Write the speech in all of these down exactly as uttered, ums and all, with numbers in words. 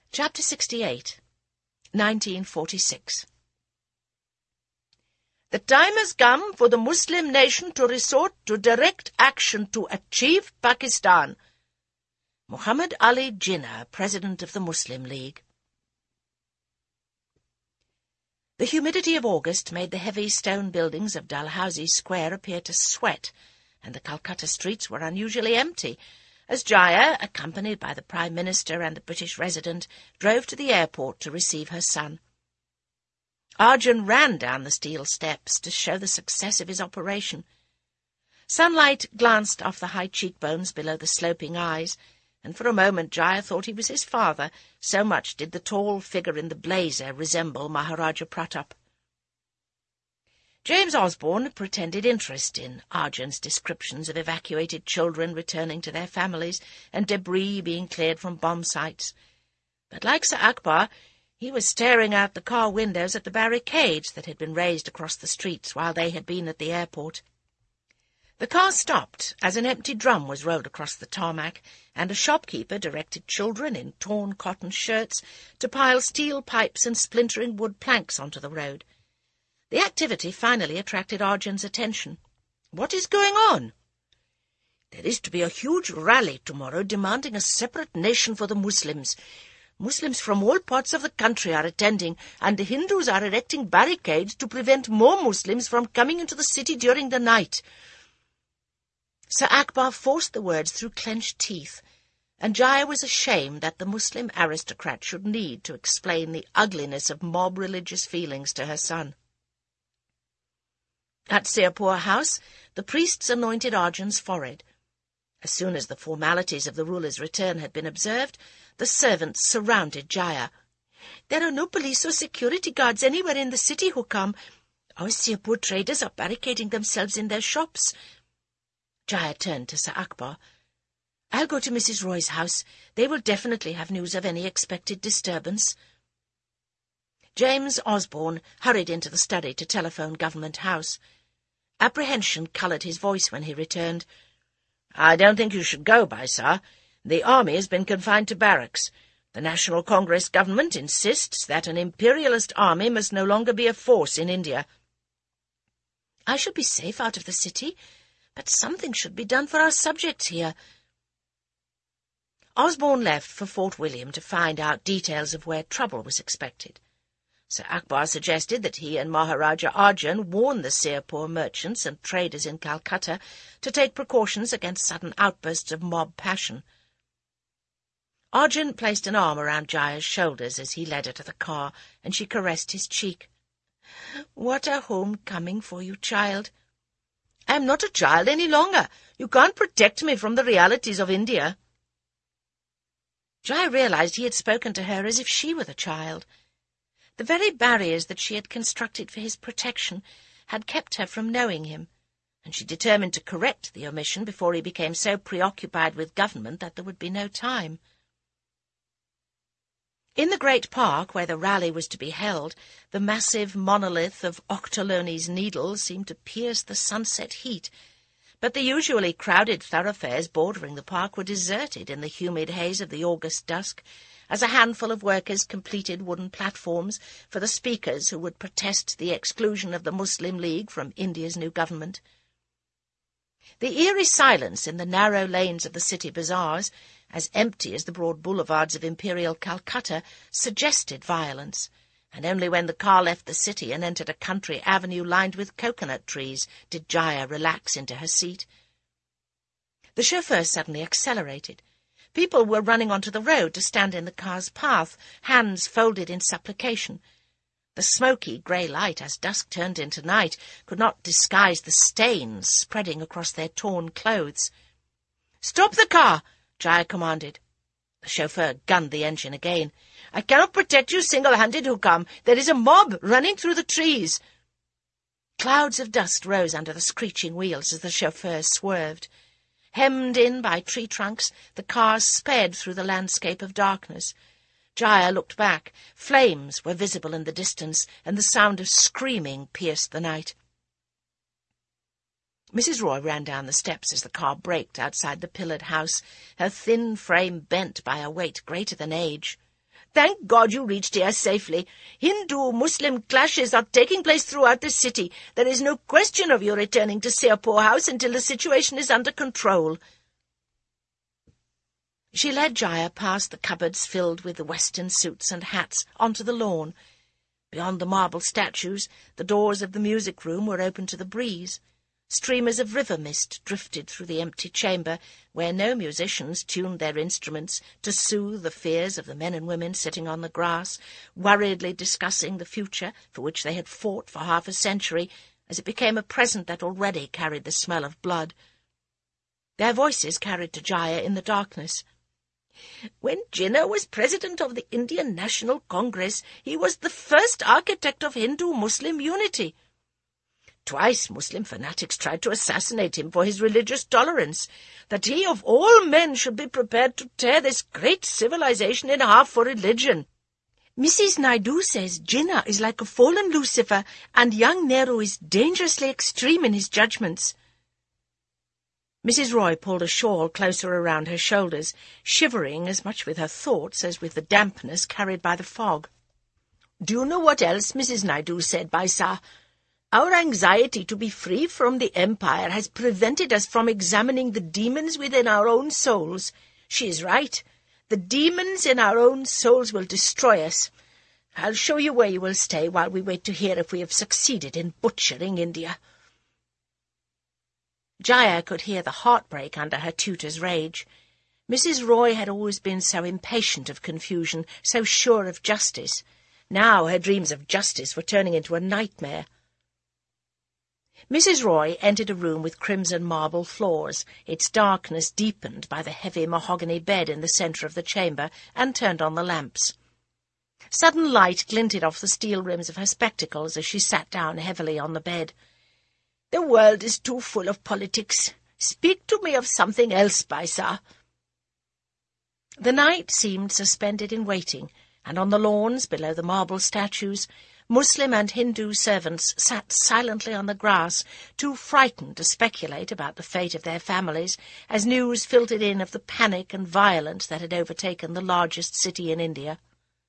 Chapter sixty-eight, nineteen forty-six. The time has come for the Muslim nation to resort to direct action to achieve Pakistan. Muhammad Ali Jinnah, President of the Muslim League. The humidity of August made the heavy stone buildings of Dalhousie Square appear to sweat, and the Calcutta streets were unusually empty, as Jaya, accompanied by the Prime Minister and the British resident, drove to the airport to receive her son. Arjun ran down the steel steps to show the success of his operation. Sunlight glanced off the high cheekbones below the sloping eyes, and for a moment Jaya thought he was his father, so much did the tall figure in the blazer resemble Maharaja Pratap. James Osborne pretended interest in Arjun's descriptions of evacuated children returning to their families and debris being cleared from bomb sites. But like Sir Akbar, he was staring out the car windows at the barricades that had been raised across the streets while they had been at the airport. The car stopped as an empty drum was rolled across the tarmac, and a shopkeeper directed children in torn cotton shirts to pile steel pipes and splintering wood planks onto the road. The activity finally attracted Arjun's attention. "What is going on?" "There is to be a huge rally tomorrow demanding a separate nation for the Muslims. Muslims from all parts of the country are attending, and the Hindus are erecting barricades to prevent more Muslims from coming into the city during the night." Sir Akbar forced the words through clenched teeth, and Jaya was ashamed that the Muslim aristocrat should need to explain the ugliness of mob religious feelings to her son. At Sirpur House, the priests anointed Arjun's forehead. As soon as the formalities of the ruler's return had been observed, the servants surrounded Jaya. "There are no police or security guards anywhere in the city, Hukam. Our Sirpur traders are barricading themselves in their shops." Jaya turned to Sir Akbar. "I'll go to Missus Roy's house. They will definitely have news of any expected disturbance." James Osborne hurried into the study to telephone Government House. Apprehension coloured his voice when he returned. "I don't think you should go, Bhai Sir. The army has been confined to barracks. The National Congress government insists that an imperialist army must no longer be a force in India." "I shall be safe out of the city, but something should be done for our subjects here." Osborne left for Fort William to find out details of where trouble was expected. Sir Akbar suggested that he and Maharaja Arjun warn the Sirpur merchants and traders in Calcutta to take precautions against sudden outbursts of mob passion. Arjun placed an arm around Jaya's shoulders as he led her to the car, and she caressed his cheek. "What a homecoming for you, child." "I am not a child any longer. You can't protect me from the realities of India." Jaya realized he had spoken to her as if she were the child. The very barriers that she had constructed for his protection had kept her from knowing him, and she determined to correct the omission before he became so preoccupied with government that there would be no time. In the great park where the rally was to be held, the massive monolith of Ochterlony's Needle seemed to pierce the sunset heat, but the usually crowded thoroughfares bordering the park were deserted in the humid haze of the August dusk, as a handful of workers completed wooden platforms for the speakers who would protest the exclusion of the Muslim League from India's new government. The eerie silence in the narrow lanes of the city bazaars, as empty as the broad boulevards of imperial Calcutta, suggested violence, and only when the car left the city and entered a country avenue lined with coconut trees did Jaya relax into her seat. The chauffeur suddenly accelerated. People were running onto the road to stand in the car's path, hands folded in supplication. The smoky grey light, as dusk turned into night, could not disguise the stains spreading across their torn clothes. "Stop the car!" Jaya commanded. The chauffeur gunned the engine again. "I cannot protect you single-handed, Hukam. There is a mob running through the trees." Clouds of dust rose under the screeching wheels as the chauffeur swerved. Hemmed in by tree trunks, the car sped through the landscape of darkness. Jaya looked back. Flames were visible in the distance, and the sound of screaming pierced the night. Missus Roy ran down the steps as the car braked outside the pillared house, her thin frame bent by a weight greater than age. Thank God you reached here safely. Hindu-Muslim clashes are taking place throughout the city. There is no question of your returning to Sirpur House until the situation is under control." She led Jaya past the cupboards filled with the western suits and hats onto the lawn. Beyond the marble statues, the doors of the music room were open to the breeze. Streamers of river mist drifted through the empty chamber, where no musicians tuned their instruments to soothe the fears of the men and women sitting on the grass, worriedly discussing the future for which they had fought for half a century, as it became a present that already carried the smell of blood. Their voices carried to Jaya in the darkness. "When Jinnah was president of the Indian National Congress, he was the first architect of Hindu-Muslim unity. Twice Muslim fanatics tried to assassinate him for his religious tolerance, that he of all men should be prepared to tear this great civilization in half for religion. Missus Naidu says Jinnah is like a fallen Lucifer, and young Nehru is dangerously extreme in his judgments." Missus Roy pulled a shawl closer around her shoulders, shivering as much with her thoughts as with the dampness carried by the fog. "Do you know what else Missus Naidu said, Baisa? Our anxiety to be free from the Empire has prevented us from examining the demons within our own souls. She is right. The demons in our own souls will destroy us. I'll show you where you will stay while we wait to hear if we have succeeded in butchering India." Jaya could hear the heartbreak under her tutor's rage. Missus Roy had always been so impatient of confusion, so sure of justice. Now her dreams of justice were turning into a nightmare. Missus Roy entered a room with crimson marble floors, its darkness deepened by the heavy mahogany bed in the centre of the chamber, and turned on the lamps. Sudden light glinted off the steel rims of her spectacles as she sat down heavily on the bed. "The world is too full of politics. Speak to me of something else, Baisa." The night seemed suspended in waiting, and on the lawns below the marble statues, Muslim and Hindu servants sat silently on the grass, too frightened to speculate about the fate of their families, as news filtered in of the panic and violence that had overtaken the largest city in India.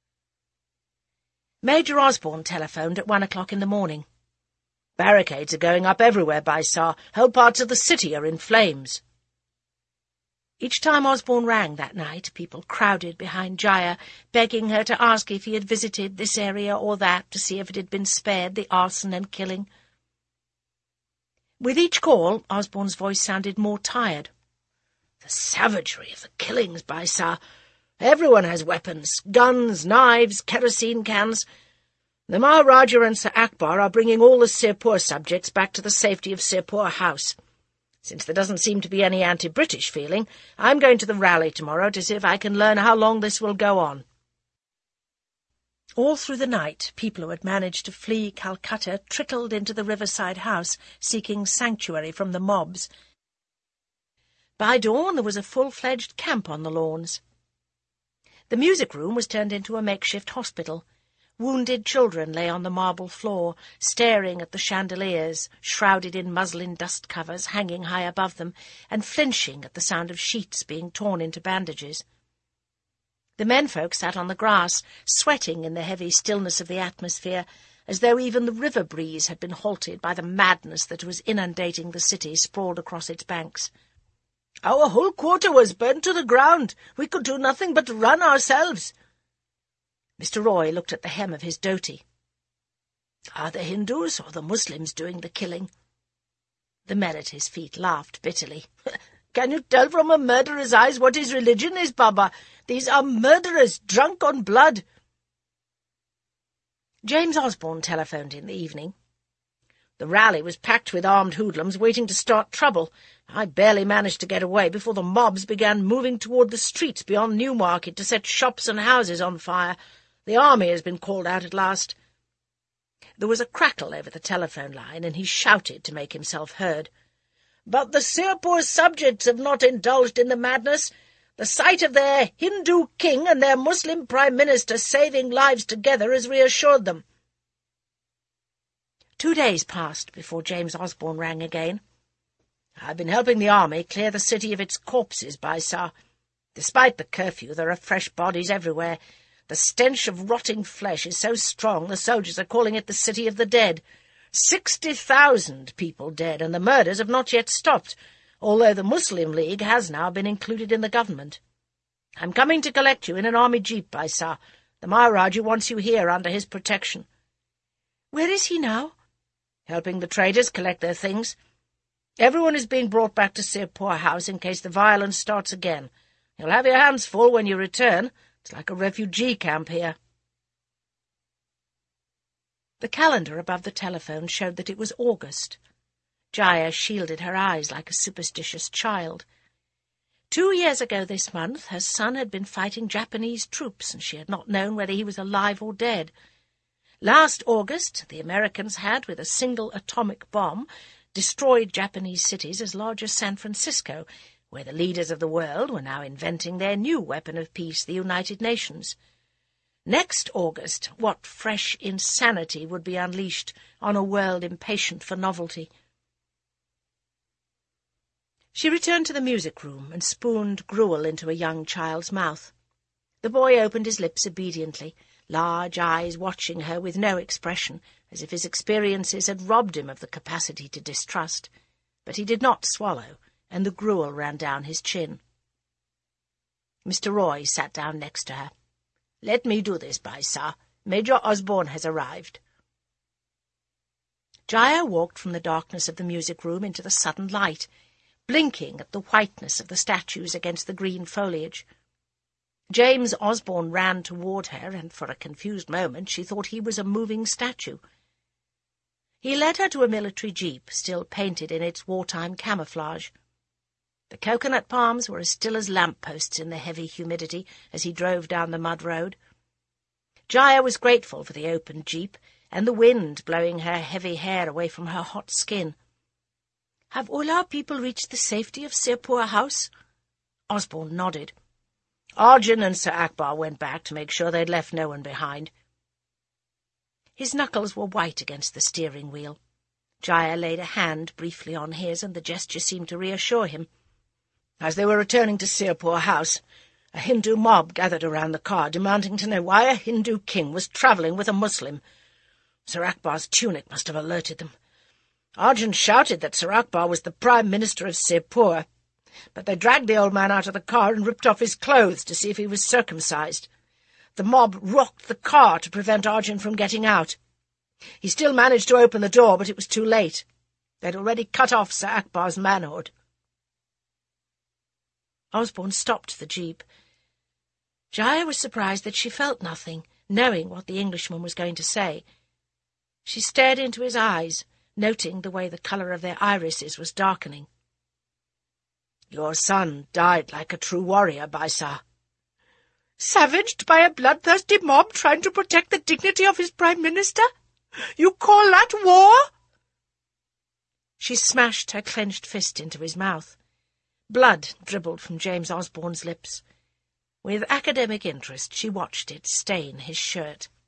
Major Osborne telephoned at one o'clock in the morning. "Barricades are going up everywhere, Baisar. Whole parts of the city are in flames." Each time Osborne rang that night, people crowded behind Jaya, begging her to ask if he had visited this area or that to see if it had been spared the arson and killing. With each call, Osborne's voice sounded more tired. "The savagery of the killings, Baisar. Everyone has weapons, guns, knives, kerosene cans. The Maharaja and Sir Akbar are bringing all the Sirpur subjects back to the safety of Sirpur House. Since there doesn't seem to be any anti-British feeling, I'm going to the rally tomorrow to see if I can learn how long this will go on." All through the night, people who had managed to flee Calcutta trickled into the riverside house, seeking sanctuary from the mobs. By dawn there was a full-fledged camp on the lawns. The music room was turned into a makeshift hospital. Wounded children lay on the marble floor, staring at the chandeliers, shrouded in muslin dust covers hanging high above them, and flinching at the sound of sheets being torn into bandages. The menfolk sat on the grass, sweating in the heavy stillness of the atmosphere, as though even the river breeze had been halted by the madness that was inundating the city sprawled across its banks. "Our whole quarter was burnt to the ground. We could do nothing but run ourselves." Mister Roy looked at the hem of his dhoti. "Are the Hindus or the Muslims doing the killing?" The men at his feet laughed bitterly. "Can you tell from a murderer's eyes what his religion is, Baba? These are murderers, drunk on blood." James Osborne telephoned in the evening. "The rally was packed with armed hoodlums waiting to start trouble. I barely managed to get away before the mobs began moving toward the streets beyond Newmarket to set shops and houses on fire. The army has been called out at last." There was a crackle over the telephone line, and he shouted to make himself heard. "But the Sirpur subjects have not indulged in the madness. The sight of their Hindu king and their Muslim prime minister saving lives together has reassured them." Two days passed before James Osborne rang again. "I've been helping the army clear the city of its corpses, Baisar. Despite the curfew, there are fresh bodies everywhere. The stench of rotting flesh is so strong the soldiers are calling it the City of the Dead. Sixty thousand people dead, and the murders have not yet stopped, although the Muslim League has now been included in the government. I'm coming to collect you in an army jeep, Baisar. The Maharaja wants you here under his protection. Where is he now? Helping the traders collect their things. Everyone is being brought back to Sirpur House in case the violence starts again. You'll have your hands full when you return. It's like a refugee camp here. The calendar above the telephone showed that it was August. Jaya shielded her eyes like a superstitious child. Two years ago this month her son had been fighting Japanese troops, and she had not known whether he was alive or dead. Last August the Americans had, with a single atomic bomb, destroyed Japanese cities as large as San Francisco, where the leaders of the world were now inventing their new weapon of peace, the United Nations. Next August, what fresh insanity would be unleashed on a world impatient for novelty? She returned to the music room and spooned gruel into a young child's mouth. The boy opened his lips obediently, large eyes watching her with no expression, as if his experiences had robbed him of the capacity to distrust. But he did not swallow, and the gruel ran down his chin. Mister Roy sat down next to her. "Let me do this, Baisar. Major Osborne has arrived." Jaya walked from the darkness of the music room into the sudden light, blinking at the whiteness of the statues against the green foliage. James Osborne ran toward her, and for a confused moment she thought he was a moving statue. He led her to a military jeep, still painted in its wartime camouflage. The coconut palms were as still as lamp-posts in the heavy humidity as he drove down the mud road. Jaya was grateful for the open jeep and the wind blowing her heavy hair away from her hot skin. "Have all our people reached the safety of Sirpur House?" Osborne nodded. Arjun and Sir Akbar went back to make sure they'd left no one behind. His knuckles were white against the steering wheel. Jaya laid a hand briefly on his, and the gesture seemed to reassure him. As they were returning to Sirpur House, a Hindu mob gathered around the car, demanding to know why a Hindu king was travelling with a Muslim. Sir Akbar's tunic must have alerted them. Arjun shouted that Sir Akbar was the Prime Minister of Sirpur, but they dragged the old man out of the car and ripped off his clothes to see if he was circumcised. The mob rocked the car to prevent Arjun from getting out. He still managed to open the door, but it was too late. They'd already cut off Sir Akbar's manhood. Osborne stopped the jeep. Jaya was surprised that she felt nothing, knowing what the Englishman was going to say. She stared into his eyes, noting the way the colour of their irises was darkening. "Your son died like a true warrior, Baisar." "Savaged by a bloodthirsty mob trying to protect the dignity of his Prime Minister? You call that war?" She smashed her clenched fist into his mouth. Blood dribbled from James Osborne's lips. With academic interest she watched it stain his shirt.